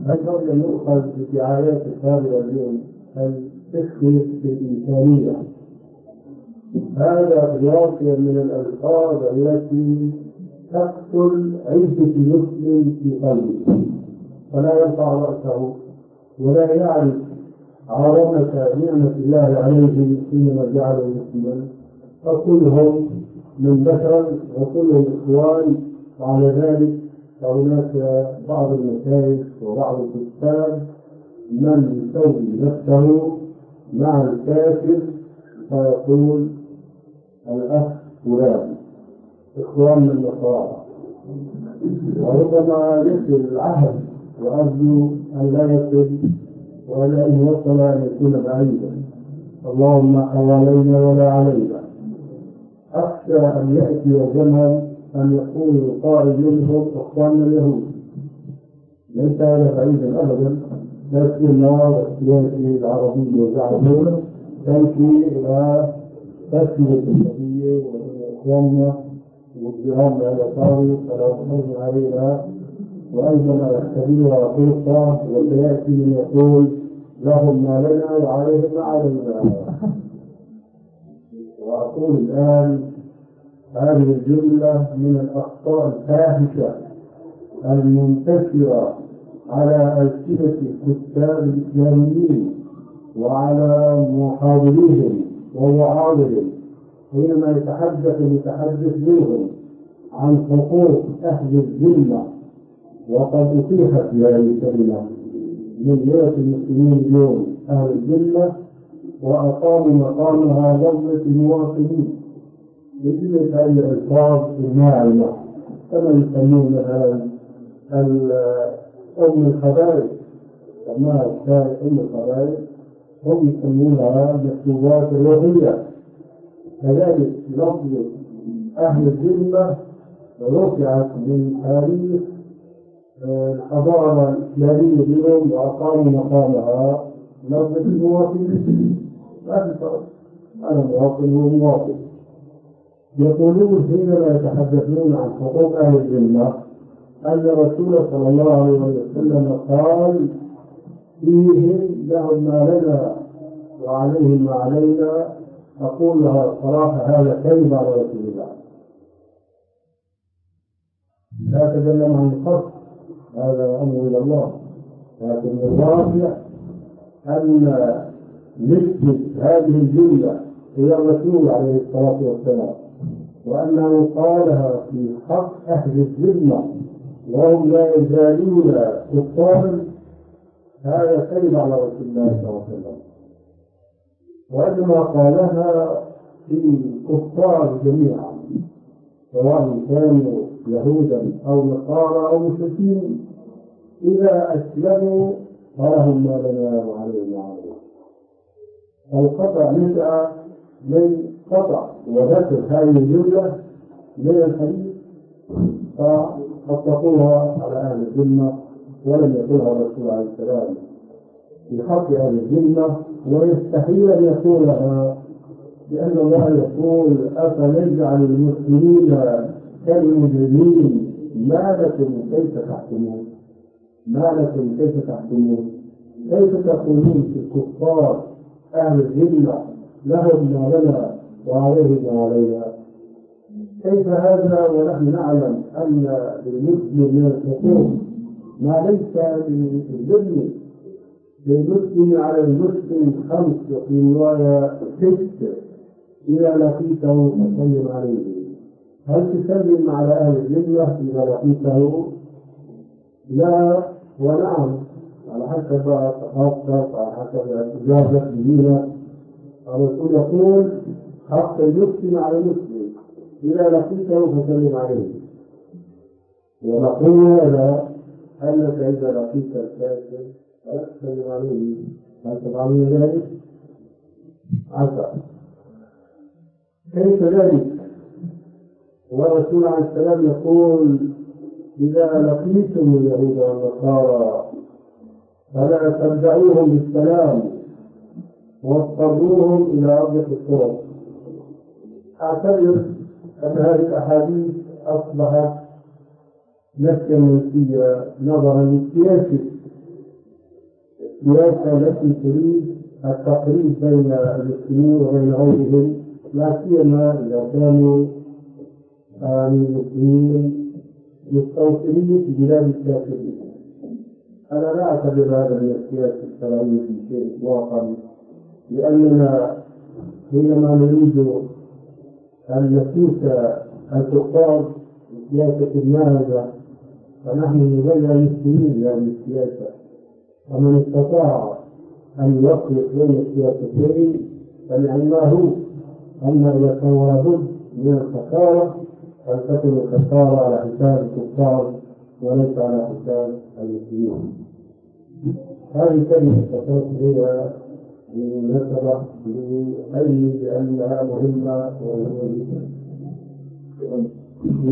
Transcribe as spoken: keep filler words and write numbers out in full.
أيضا يؤخذ بدعايات هذا اليوم التفكير في الإنسانية. هذا سياق من الألفاظ التي تقتل عزة المسلم في قلبه، فلا يرفع رأسه ولا يعرف عظمة نعمة الله عليه حينما جعله مسلما، فكلهم من بشر وكلهم إخوان. وعلى ذلك فهناك بعض المشايخ وبعض الكتاب من يسوي نفسه مع الكافر فيقول الأخ فلان إخوان من النصارى، وربما يصل العهد وأرجو أن لا يصل ولا إن وصل أن يكون بعيدا. اللهم حوالينا ولا علينا. أخشى أن يأتي زمن أن يقول القائل منهم إخواننا اليهود، ليس هذا بعيدا أبدا، لكن النار السياسي العربي والعربية تمشي إلى تسمية النبي وإخواننا والجهاد على طارق فلا تحزن علينا، وأيضا يحتملها فرصة وسيأتي من يقول لهم ما لنا وعليهم ما علينا. وأقول الآن هذه الجملة من الأخطاء الفاحشة المنتشرة على ألسنة الكتاب الإسلاميين وعلى محاضريهم ووعاظهم حينما يتحدث المتحدث منهم عن حقوق أهل الذمة، وقد أتيحت في هذه الكلمة من مئة المسلمين اليوم أهل الذمة، وأقاموا مقامها دولة المواطنين بجملة هذه الألفاظ الناعمة كما يسمونها أم الخبائث، كما الشاعر أم الخبائث هم يسمونها مكتوبات الوهية. كذلك لفظ أهل الذمة رفعت من تاريخ الحضارة الإسلامية اليوم وأقاموا مقامها لفظ المواطنين. ما في فرق، أنا مواطن ومواطن. يقولون حينما يتحدثون عن حقوق أهل الذمة أن الرسول صلى الله عليه وسلم قال فيهم لهم ما لنا وعليهم ما علينا. أقول لها صراحة هذا كذب على رسول الله، لا أتكلم عن القصد، هذا أمر إلى الله، لكن الواقع أن نسبة هذه الجملة إلى الرسول عليه الصلاة والسلام وأنه قالها في حق أهل الذمة وهم لا يزالون كفارا، هذا كذب على رسول الله صلى الله عليه وسلم. وإنما قالها في الكفار جميعا سواء كانوا يهودا أو نصارى أو مشركين، إذا أسلموا فلهم ما لنا وعليهم ما عليهم. القطع نشأ من قطع وذكر هذه الجملة من الحديث فأطلقوها على أهل الذمة ولم يقولها الرسول عليه السلام في حق أهل الذمة، ويستحيل أن يقولها لأن الله يقول أفنجعل المسلمين كالمجرمين ما لكم كيف تحكمون. ما لكم كيف تحكمون، كيف تقولون في الكفار أهل الذمة لهم ما لنا وعليهم ما علينا؟ كيف هذا ونحن نعلم أن للمسلم من الحقوق ما ليس للذمة؟ للمسلم على المسلم خمس وفي رواية ست إذا لقيته فسلم عليه. هل تسلم على أهل الذمة إذا لقيته؟ لا ونعم، على حسب تخصص، على حسب إجابة دينه. الرسول يقول حق المسلم على المسلم إذا لقيته فسلم عليه. ونقول هذا أنك إذا لقيت الكافر فلا تسلم عليه. هل تفعلون ذلك؟ عسى. كيف ذلك والرسول عليه السلام يقول إذا لقيتم اليهود والنصارى فلا تبدعوهم بالسلام واضطروهم إلى أرض الطرق. أعتبر أن هذه الأحاديث أصبحت نفسا منسية نظرا للسياسة السياسة التي تريد التقريب بين المسلمين وبين غيرهم، لا سيما إذا كانوا المسلمين مستوطنين في بلاد الكافرين. أنا لا أعتبر هذا من السياسة السلامية في شيء واقعي، لأننا حينما نريد أن نسوس الكفار بسياسة النهضة فنحن نبين المسلمين لهذه السياسة، ومن استطاع أن يفرق بين السياستين فمعناه أن إذا كان لابد من الخسارة فلتكن الخسارة على حساب الكفار وليس على حساب المسلمين. هذه كلمة تقول بها بالمناسبة لأي لأنها مهمة ومهمة.